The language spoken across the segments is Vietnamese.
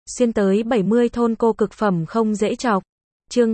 xuyên tới 70 thôn cô cực phẩm không dễ chọc. Chương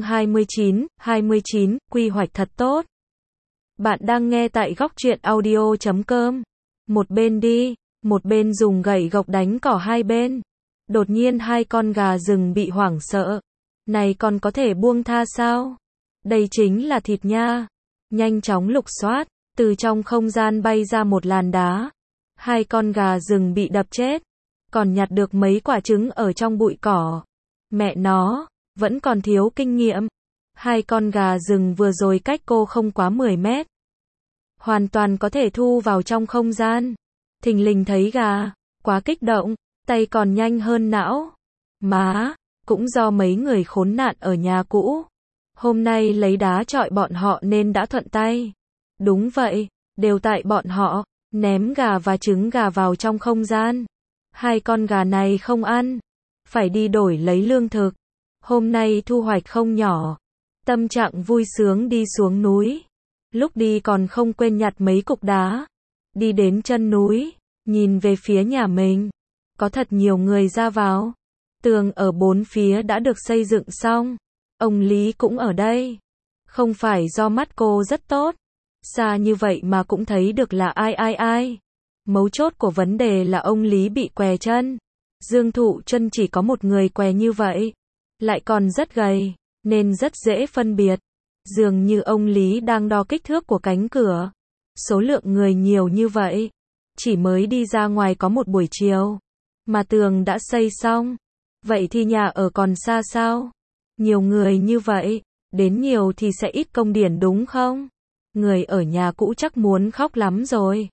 29, quy hoạch thật tốt. Bạn đang nghe tại góc truyện audio.com. Một bên đi, một bên dùng gậy gộc đánh cỏ hai bên. Đột nhiên hai con gà rừng bị hoảng sợ. Này còn có thể buông tha sao? Đây chính là thịt nha. Nhanh chóng lục soát, từ trong không gian bay ra một làn đá. Hai con gà rừng bị đập chết. Còn nhặt được mấy quả trứng ở trong bụi cỏ. Mẹ nó, vẫn còn thiếu kinh nghiệm. Hai con gà rừng vừa rồi cách cô không quá 10 mét. Hoàn toàn có thể thu vào trong không gian. Thình lình thấy gà, quá kích động, tay còn nhanh hơn não. Má, cũng do mấy người khốn nạn ở nhà cũ. Hôm nay lấy đá chọi bọn họ nên đã thuận tay. Đúng vậy, đều tại bọn họ, ném gà và trứng gà vào trong không gian. Hai con gà này không ăn, phải đi đổi lấy lương thực. Hôm nay thu hoạch không nhỏ. Tâm trạng vui sướng đi xuống núi. Lúc đi còn không quên nhặt mấy cục đá. Đi đến chân núi, nhìn về phía nhà mình. Có thật nhiều người ra vào. Tường ở bốn phía đã được xây dựng xong. Ông Lý cũng ở đây. Không phải do mắt cô rất tốt. Xa như vậy mà cũng thấy được là ai. Mấu chốt của vấn đề là ông Lý bị què chân. Dương Thụ chân chỉ có một người què như vậy. Lại còn rất gầy, nên rất dễ phân biệt. Dường như ông Lý đang đo kích thước của cánh cửa. Số lượng người nhiều như vậy. Chỉ mới đi ra ngoài có một buổi chiều. Mà tường đã xây xong. Vậy thì nhà ở còn xa sao? Nhiều người như vậy, đến nhiều thì sẽ ít công điển đúng không? Người ở nhà cũ chắc muốn khóc lắm rồi.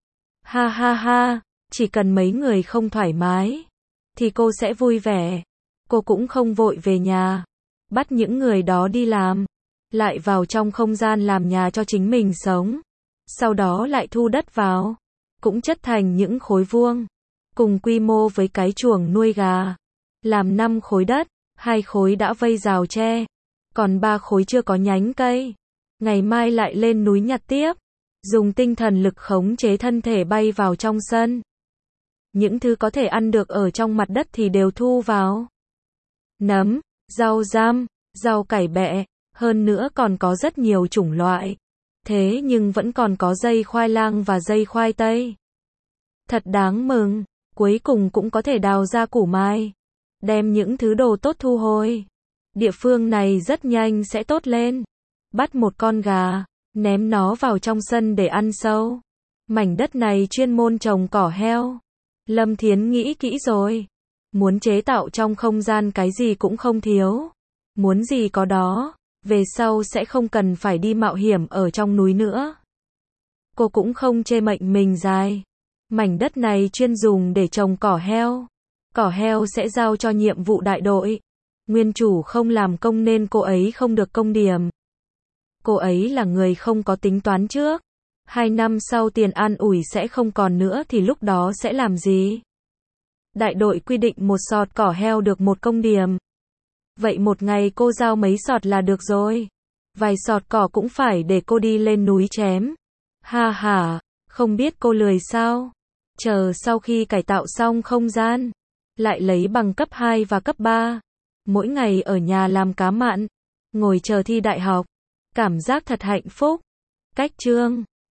Ha, chỉ cần mấy người không thoải mái, thì cô sẽ vui vẻ. Cô cũng không vội về nhà. Bắt những người đó đi làm. Lại vào trong không gian làm nhà cho chính mình sống. Sau đó lại thu đất vào. Cũng chất thành những khối vuông. Cùng quy mô với cái chuồng nuôi gà. Làm 5 khối đất, 2 khối đã vây rào tre. Còn 3 khối chưa có nhánh cây. Ngày mai lại lên núi nhặt tiếp. Dùng tinh thần lực khống chế thân thể bay vào trong sân. Những thứ có thể ăn được ở trong mặt đất thì đều thu vào. Nấm, rau răm, rau cải bẹ, hơn nữa còn có rất nhiều chủng loại. Thế nhưng vẫn còn có dây khoai lang và dây khoai tây. Thật đáng mừng, cuối cùng cũng có thể đào ra củ mai. Đem những thứ đồ tốt thu hồi. Địa phương này rất nhanh sẽ tốt lên. Bắt một con gà, ném nó vào trong sân để ăn sâu. Mảnh đất này chuyên môn trồng cỏ heo. Lâm Thiến nghĩ kỹ rồi. Muốn chế tạo trong không gian cái gì cũng không thiếu. Muốn gì có đó. Về sau sẽ không cần phải đi mạo hiểm ở trong núi nữa. Cô cũng không chê mệnh mình dài. Mảnh đất này chuyên dùng để trồng cỏ heo. Cỏ heo sẽ giao cho nhiệm vụ đại đội. Nguyên chủ không làm công nên cô ấy không được công điểm. Cô ấy là người không có tính toán trước. 2 năm sau tiền an ủi sẽ không còn nữa thì lúc đó sẽ làm gì? Đại đội quy định một sọt cỏ heo được 1 công điểm. Vậy một ngày cô giao mấy sọt là được rồi. Vài sọt cỏ cũng phải để cô đi lên núi chém. Ha, không biết cô lười sao? Chờ sau khi cải tạo xong không gian, lại lấy bằng cấp 2 và cấp 3. Mỗi ngày ở nhà làm cá mặn, ngồi chờ thi đại học. Cảm giác thật hạnh phúc. Cách chương